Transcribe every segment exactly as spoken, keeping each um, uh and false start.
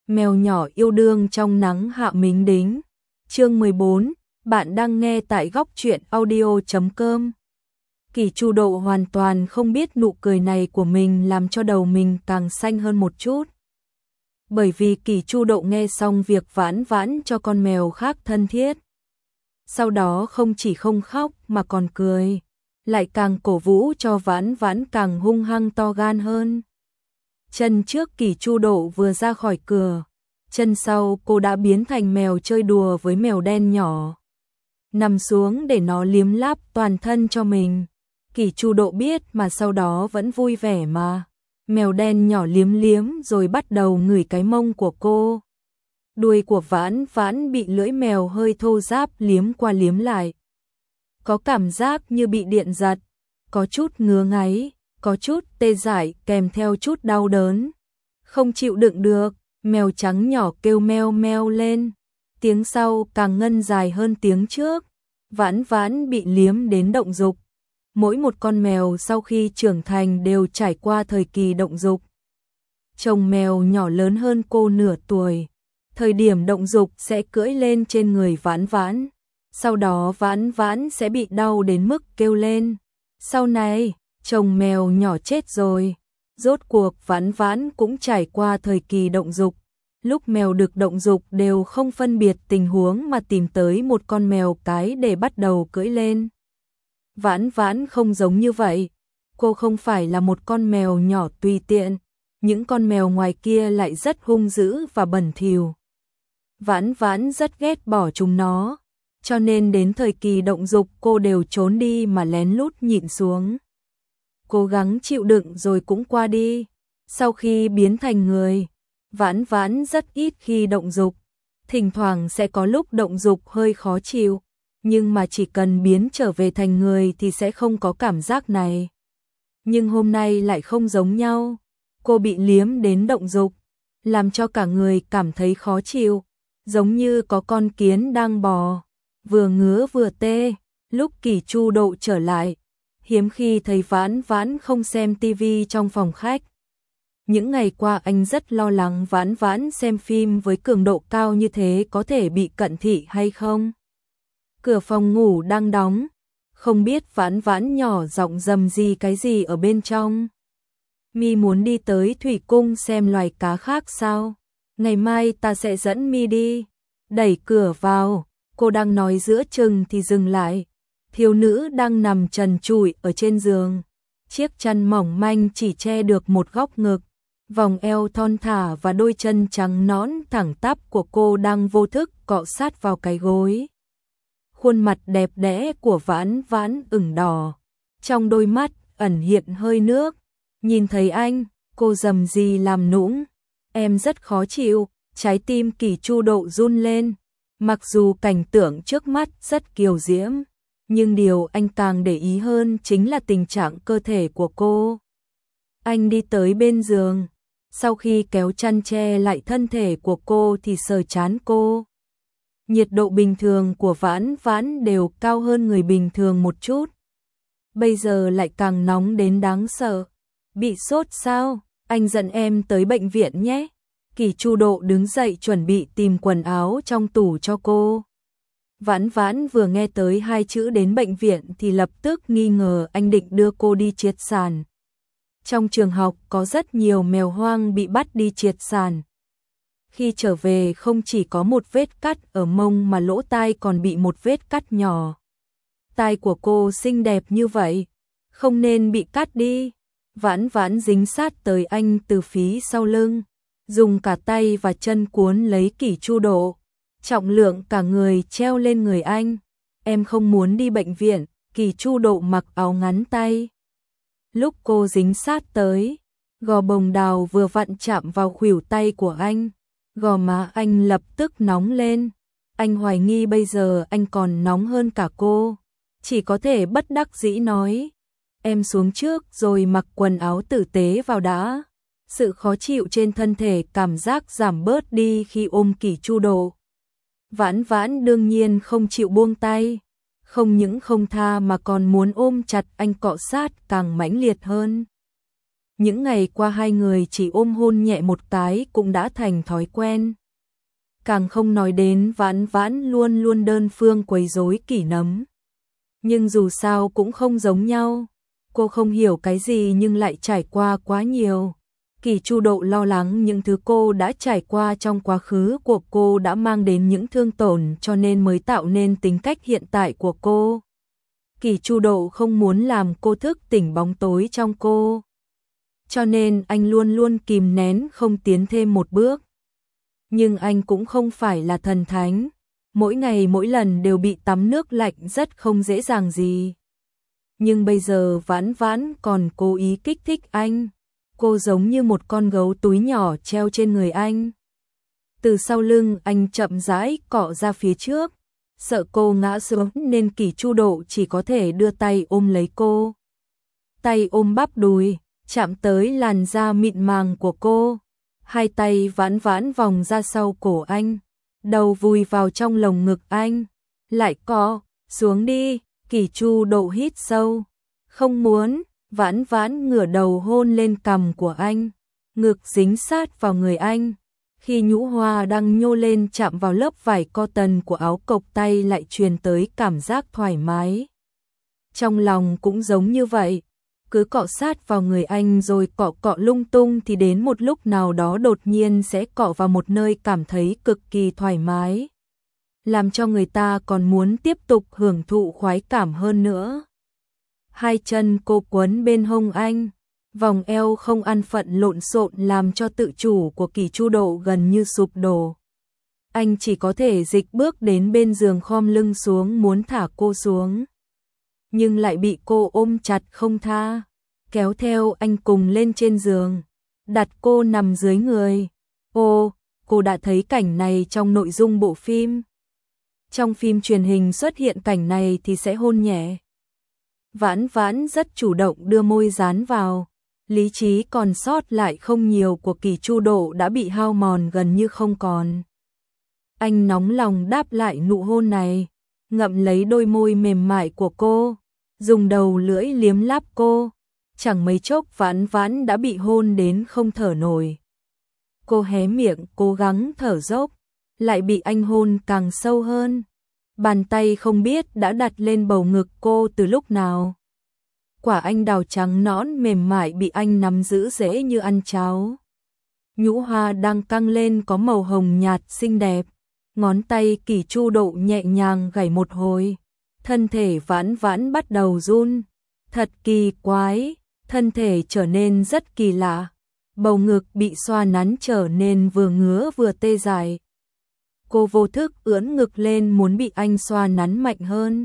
Mèo nhỏ yêu đương trong nắng hạ mính đính. Chương mười bốn, bạn đang nghe tại góc truyện audio chấm com. Kỷ Chu Độ hoàn toàn không biết nụ cười này của mình làm cho đầu mình càng xanh hơn một chút. Bởi vì Kỷ Chu Độ nghe xong việc Vãn Vãn cho con mèo khác thân thiết. Sau đó không chỉ không khóc mà còn cười, lại càng cổ vũ cho Vãn Vãn càng hung hăng to gan hơn. Chân trước Kỷ Chu Độ vừa ra khỏi cửa, chân sau cô đã biến thành mèo chơi đùa với mèo đen nhỏ. Nằm xuống để nó liếm láp toàn thân cho mình. Kỷ Chu Độ biết mà sau đó vẫn vui vẻ mà. Mèo đen nhỏ liếm liếm rồi bắt đầu ngửi cái mông của cô. Đuôi của Vãn Vãn bị lưỡi mèo hơi thô ráp liếm qua liếm lại. Có cảm giác như bị điện giật, có chút ngứa ngáy, có chút tê dại kèm theo chút đau đớn. Không chịu đựng được, mèo trắng nhỏ kêu meo meo lên. Tiếng sau càng ngân dài hơn tiếng trước. Vãn Vãn bị liếm đến động dục. Mỗi một con mèo sau khi trưởng thành đều trải qua thời kỳ động dục. Chồng mèo nhỏ lớn hơn cô nửa tuổi. Thời điểm động dục sẽ cưỡi lên trên người Vãn Vãn. Sau đó Vãn Vãn sẽ bị đau đến mức kêu lên. Sau này, chồng mèo nhỏ chết rồi. Rốt cuộc Vãn Vãn cũng trải qua thời kỳ động dục. Lúc mèo được động dục đều không phân biệt tình huống mà tìm tới một con mèo cái để bắt đầu cưỡi lên. Vãn Vãn không giống như vậy. Cô không phải là một con mèo nhỏ tùy tiện. Những con mèo ngoài kia lại rất hung dữ và bẩn thỉu. Vãn Vãn rất ghét bỏ chúng nó. Cho nên đến thời kỳ động dục cô đều trốn đi mà lén lút nhịn xuống. Cố gắng chịu đựng rồi cũng qua đi. Sau khi biến thành người, Vãn Vãn rất ít khi động dục. Thỉnh thoảng sẽ có lúc động dục hơi khó chịu. Nhưng mà chỉ cần biến trở về thành người thì sẽ không có cảm giác này. Nhưng hôm nay lại không giống nhau. Cô bị liếm đến động dục, làm cho cả người cảm thấy khó chịu. Giống như có con kiến đang bò, vừa ngứa vừa tê. Lúc Kỷ Chu Độ trở lại, hiếm khi thấy Vãn Vãn không xem tivi trong phòng khách. Những ngày qua anh rất lo lắng Vãn Vãn xem phim với cường độ cao như thế có thể bị cận thị hay không. Cửa phòng ngủ đang đóng, không biết Vãn Vãn nhỏ giọng rầm gì cái gì ở bên trong. Mi muốn đi tới thủy cung xem loài cá khác sao? Ngày mai ta sẽ dẫn Mi đi. Đẩy cửa vào, cô đang nói giữa chừng thì dừng lại. Thiếu nữ đang nằm trần trụi ở trên giường. Chiếc chăn mỏng manh chỉ che được một góc ngực. Vòng eo thon thả và đôi chân trắng nõn thẳng tắp của cô đang vô thức cọ sát vào cái gối. Khuôn mặt đẹp đẽ của Vãn Vãn ửng đỏ. Trong đôi mắt ẩn hiện hơi nước. Nhìn thấy anh, cô rầm rì làm nũng. Em rất khó chịu, trái tim Kỷ Chu Độ run lên. Mặc dù cảnh tượng trước mắt rất kiều diễm, nhưng điều anh càng để ý hơn chính là tình trạng cơ thể của cô. Anh đi tới bên giường, sau khi kéo chăn che lại thân thể của cô thì sờ trán cô. Nhiệt độ bình thường của Vãn Vãn đều cao hơn người bình thường một chút. Bây giờ lại càng nóng đến đáng sợ. Bị sốt sao? Anh dẫn em tới bệnh viện nhé. Kỷ Chu Độ đứng dậy chuẩn bị tìm quần áo trong tủ cho cô. Vãn Vãn vừa nghe tới hai chữ đến bệnh viện thì lập tức nghi ngờ anh định đưa cô đi triệt sản. Trong trường học có rất nhiều mèo hoang bị bắt đi triệt sản. Khi trở về không chỉ có một vết cắt ở mông mà lỗ tai còn bị một vết cắt nhỏ. Tai của cô xinh đẹp như vậy, không nên bị cắt đi. Vãn Vãn dính sát tới anh từ phía sau lưng, dùng cả tay và chân cuốn lấy Kỷ Chu Độ, trọng lượng cả người treo lên người anh. Em không muốn đi bệnh viện. Kỷ Chu Độ mặc áo ngắn tay. Lúc cô dính sát tới, gò bồng đào vừa vặn chạm vào khuỷu tay của anh. Gò má anh lập tức nóng lên. Anh hoài nghi bây giờ anh còn nóng hơn cả cô. Chỉ có thể bất đắc dĩ nói, em xuống trước rồi mặc quần áo tử tế vào đã. Sự khó chịu trên thân thể cảm giác giảm bớt đi khi ôm Kỷ Chu Độ. Vãn Vãn đương nhiên không chịu buông tay. Không những không tha mà còn muốn ôm chặt anh cọ sát càng mãnh liệt hơn. Những ngày qua hai người chỉ ôm hôn nhẹ một cái cũng đã thành thói quen. Càng không nói đến Vãn Vãn luôn luôn đơn phương quấy rối Kỷ Nấm. Nhưng dù sao cũng không giống nhau. Cô không hiểu cái gì nhưng lại trải qua quá nhiều. Kỷ Chu Độ lo lắng những thứ cô đã trải qua trong quá khứ của cô đã mang đến những thương tổn cho nên mới tạo nên tính cách hiện tại của cô. Kỷ Chu Độ không muốn làm cô thức tỉnh bóng tối trong cô. Cho nên anh luôn luôn kìm nén không tiến thêm một bước. Nhưng anh cũng không phải là thần thánh. Mỗi ngày mỗi lần đều bị tắm nước lạnh rất không dễ dàng gì. Nhưng bây giờ Vãn Vãn còn cố ý kích thích anh. Cô giống như một con gấu túi nhỏ treo trên người anh. Từ sau lưng anh chậm rãi cọ ra phía trước. Sợ cô ngã xuống nên Kỷ Chu Độ chỉ có thể đưa tay ôm lấy cô. Tay ôm bắp đùi, chạm tới làn da mịn màng của cô. Hai tay Vãn Vãn vòng ra sau cổ anh. Đầu vùi vào trong lồng ngực anh. Lại cọ, xuống đi, Kỷ Chu Độ hít sâu. Không muốn, Vãn Vãn ngửa đầu hôn lên cằm của anh. Ngực dính sát vào người anh. Khi nhũ hoa đang nhô lên chạm vào lớp vải cotton của áo cộc tay lại truyền tới cảm giác thoải mái. Trong lòng cũng giống như vậy. Cứ cọ sát vào người anh rồi cọ cọ lung tung thì đến một lúc nào đó đột nhiên sẽ cọ vào một nơi cảm thấy cực kỳ thoải mái. Làm cho người ta còn muốn tiếp tục hưởng thụ khoái cảm hơn nữa. Hai chân cô quấn bên hông anh. Vòng eo không ăn phận lộn xộn làm cho tự chủ của Kỷ Chu Độ gần như sụp đổ. Anh chỉ có thể dịch bước đến bên giường khom lưng xuống muốn thả cô xuống. Nhưng lại bị cô ôm chặt không tha, kéo theo anh cùng lên trên giường, đặt cô nằm dưới người. Ô, cô đã thấy cảnh này trong nội dung bộ phim. Trong phim truyền hình xuất hiện cảnh này thì sẽ hôn nhẹ. Vãn Vãn rất chủ động đưa môi dán vào. Lý trí còn sót lại không nhiều của Kỷ Chu Độ đã bị hao mòn gần như không còn. Anh nóng lòng đáp lại nụ hôn này, ngậm lấy đôi môi mềm mại của cô, dùng đầu lưỡi liếm láp cô. Chẳng mấy chốc Vãn Vãn đã bị hôn đến không thở nổi. Cô hé miệng cố gắng thở dốc, lại bị anh hôn càng sâu hơn. Bàn tay không biết đã đặt lên bầu ngực cô từ lúc nào. Quả anh đào trắng nõn mềm mại bị anh nắm giữ dễ như ăn cháo. Nhũ hoa đang căng lên có màu hồng nhạt xinh đẹp. Ngón tay Kỷ Chu Độ nhẹ nhàng gảy một hồi. Thân thể Vãn Vãn bắt đầu run. Thật kỳ quái, thân thể trở nên rất kỳ lạ. Bầu ngực bị xoa nắn trở nên vừa ngứa vừa tê dại. Cô vô thức ưỡn ngực lên muốn bị anh xoa nắn mạnh hơn.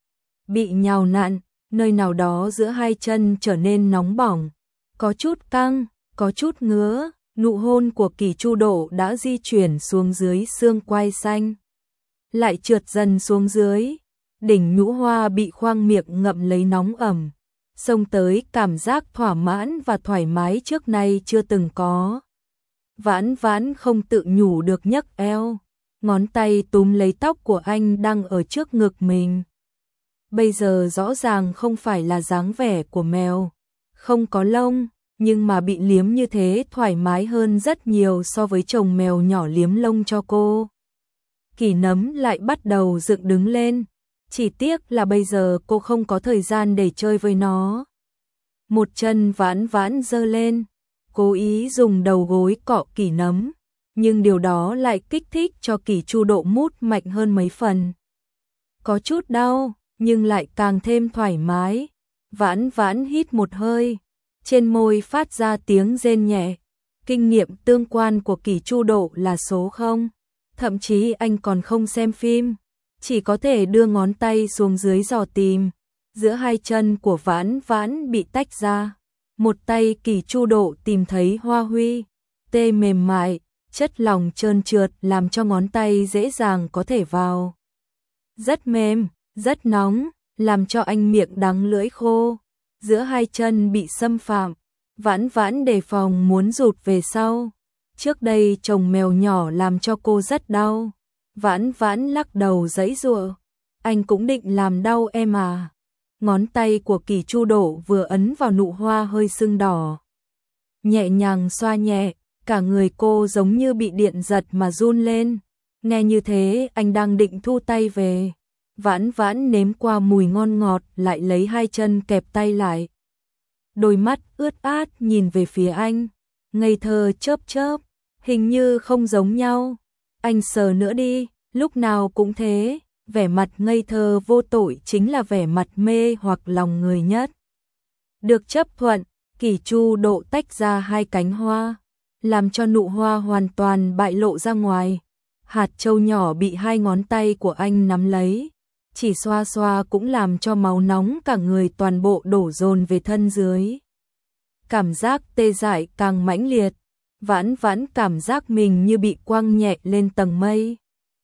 Bị nhào nặn, nơi nào đó giữa hai chân trở nên nóng bỏng. Có chút căng, có chút ngứa. Nụ hôn của Kỷ Chu Độ đã di chuyển xuống dưới xương quai xanh. Lại trượt dần xuống dưới. Đỉnh nhũ hoa bị khoang miệng ngậm lấy nóng ẩm. Xông tới cảm giác thỏa mãn và thoải mái trước nay chưa từng có. Vãn Vãn không tự nhủ được nhấc eo. Ngón tay túm lấy tóc của anh đang ở trước ngực mình. Bây giờ rõ ràng không phải là dáng vẻ của mèo. Không có lông, nhưng mà bị liếm như thế thoải mái hơn rất nhiều so với chồng mèo nhỏ liếm lông cho cô. Kỷ Nấm lại bắt đầu dựng đứng lên. Chỉ tiếc là bây giờ cô không có thời gian để chơi với nó. Một chân Vãn Vãn giơ lên, cố ý dùng đầu gối cọ Kỷ Nấm. Nhưng điều đó lại kích thích cho Kỷ Chu Độ mút mạnh hơn mấy phần. Có chút đau, nhưng lại càng thêm thoải mái. Vãn Vãn hít một hơi, trên môi phát ra tiếng rên nhẹ. Kinh nghiệm tương quan của Kỷ Chu Độ là số không. Thậm chí anh còn không xem phim, chỉ có thể đưa ngón tay xuống dưới dò tìm. Giữa hai chân của Vãn Vãn bị tách ra. Một tay Kỷ Chu Độ tìm thấy hoa huy, tê mềm mại, chất lỏng trơn trượt làm cho ngón tay dễ dàng có thể vào. Rất mềm, rất nóng, làm cho anh miệng đắng lưỡi khô. Giữa hai chân bị xâm phạm, Vãn Vãn đề phòng muốn rụt về sau. Trước đây chồng mèo nhỏ làm cho cô rất đau. Vãn Vãn lắc đầu giãy giụa. Anh cũng định làm đau em à. Ngón tay của Kỷ Chu Độ vừa ấn vào nụ hoa hơi sưng đỏ. nhẹ nhàng xoa nhẹ, cả người cô giống như bị điện giật mà run lên. Nghe như thế, anh đang định thu tay về. Vãn Vãn nếm qua mùi ngon ngọt, lại lấy hai chân kẹp tay lại. Đôi mắt ướt át nhìn về phía anh, ngây thơ chớp chớp, hình như không giống nhau. Anh sờ nữa đi, lúc nào cũng thế, vẻ mặt ngây thơ vô tội chính là vẻ mặt mê hoặc lòng người nhất. Được chấp thuận, Kỷ Chu Độ tách ra hai cánh hoa, làm cho nụ hoa hoàn toàn bại lộ ra ngoài. Hạt châu nhỏ bị hai ngón tay của anh nắm lấy, chỉ xoa xoa cũng làm cho máu nóng cả người toàn bộ đổ dồn về thân dưới. Cảm giác tê dại càng mãnh liệt, Vãn Vãn cảm giác mình như bị quăng nhẹ lên tầng mây.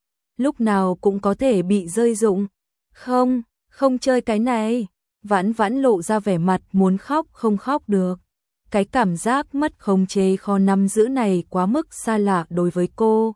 Lúc nào cũng có thể bị rơi rụng. Không, không chơi cái này. Vãn Vãn lộ ra vẻ mặt muốn khóc không khóc được. Cái cảm giác mất khống chế khó nắm giữ này quá mức xa lạ đối với cô.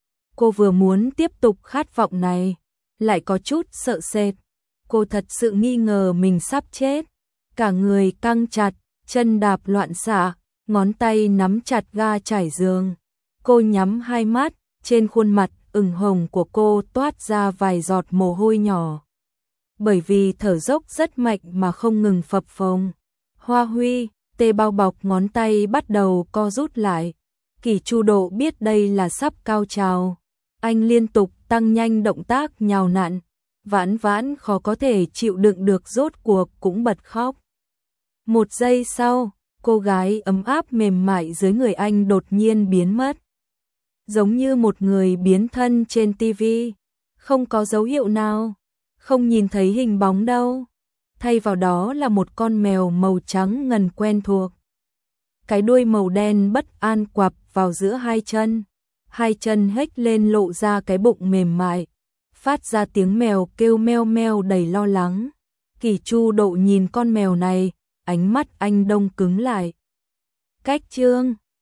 Cô vừa muốn tiếp tục khát vọng này, lại có chút sợ sệt. Cô thật sự nghi ngờ mình sắp chết. Cả người căng chặt, chân đạp loạn xạ, ngón tay nắm chặt ga trải giường. Cô nhắm hai mắt, trên khuôn mặt ửng hồng của cô toát ra vài giọt mồ hôi nhỏ. Bởi vì thở dốc rất mạnh mà không ngừng phập phồng. Hoa Huy, tê bao bọc ngón tay bắt đầu co rút lại. Kỷ Chu Độ biết đây là sắp cao trào. Anh liên tục tăng nhanh động tác nhào nặn. Vãn Vãn khó có thể chịu đựng được rốt cuộc cũng bật khóc. Một giây sau, cô gái ấm áp mềm mại dưới người anh đột nhiên biến mất. Giống như một người biến thân trên tivi, không có dấu hiệu nào, không nhìn thấy hình bóng đâu. Thay vào đó là một con mèo màu trắng ngần quen thuộc. Cái đuôi màu đen bất an quặp vào giữa hai chân, hai chân hếch lên lộ ra cái bụng mềm mại, phát ra tiếng mèo kêu meo meo đầy lo lắng. Kỷ Chu Độ nhìn con mèo này, ánh mắt anh đông cứng lại. Cách chương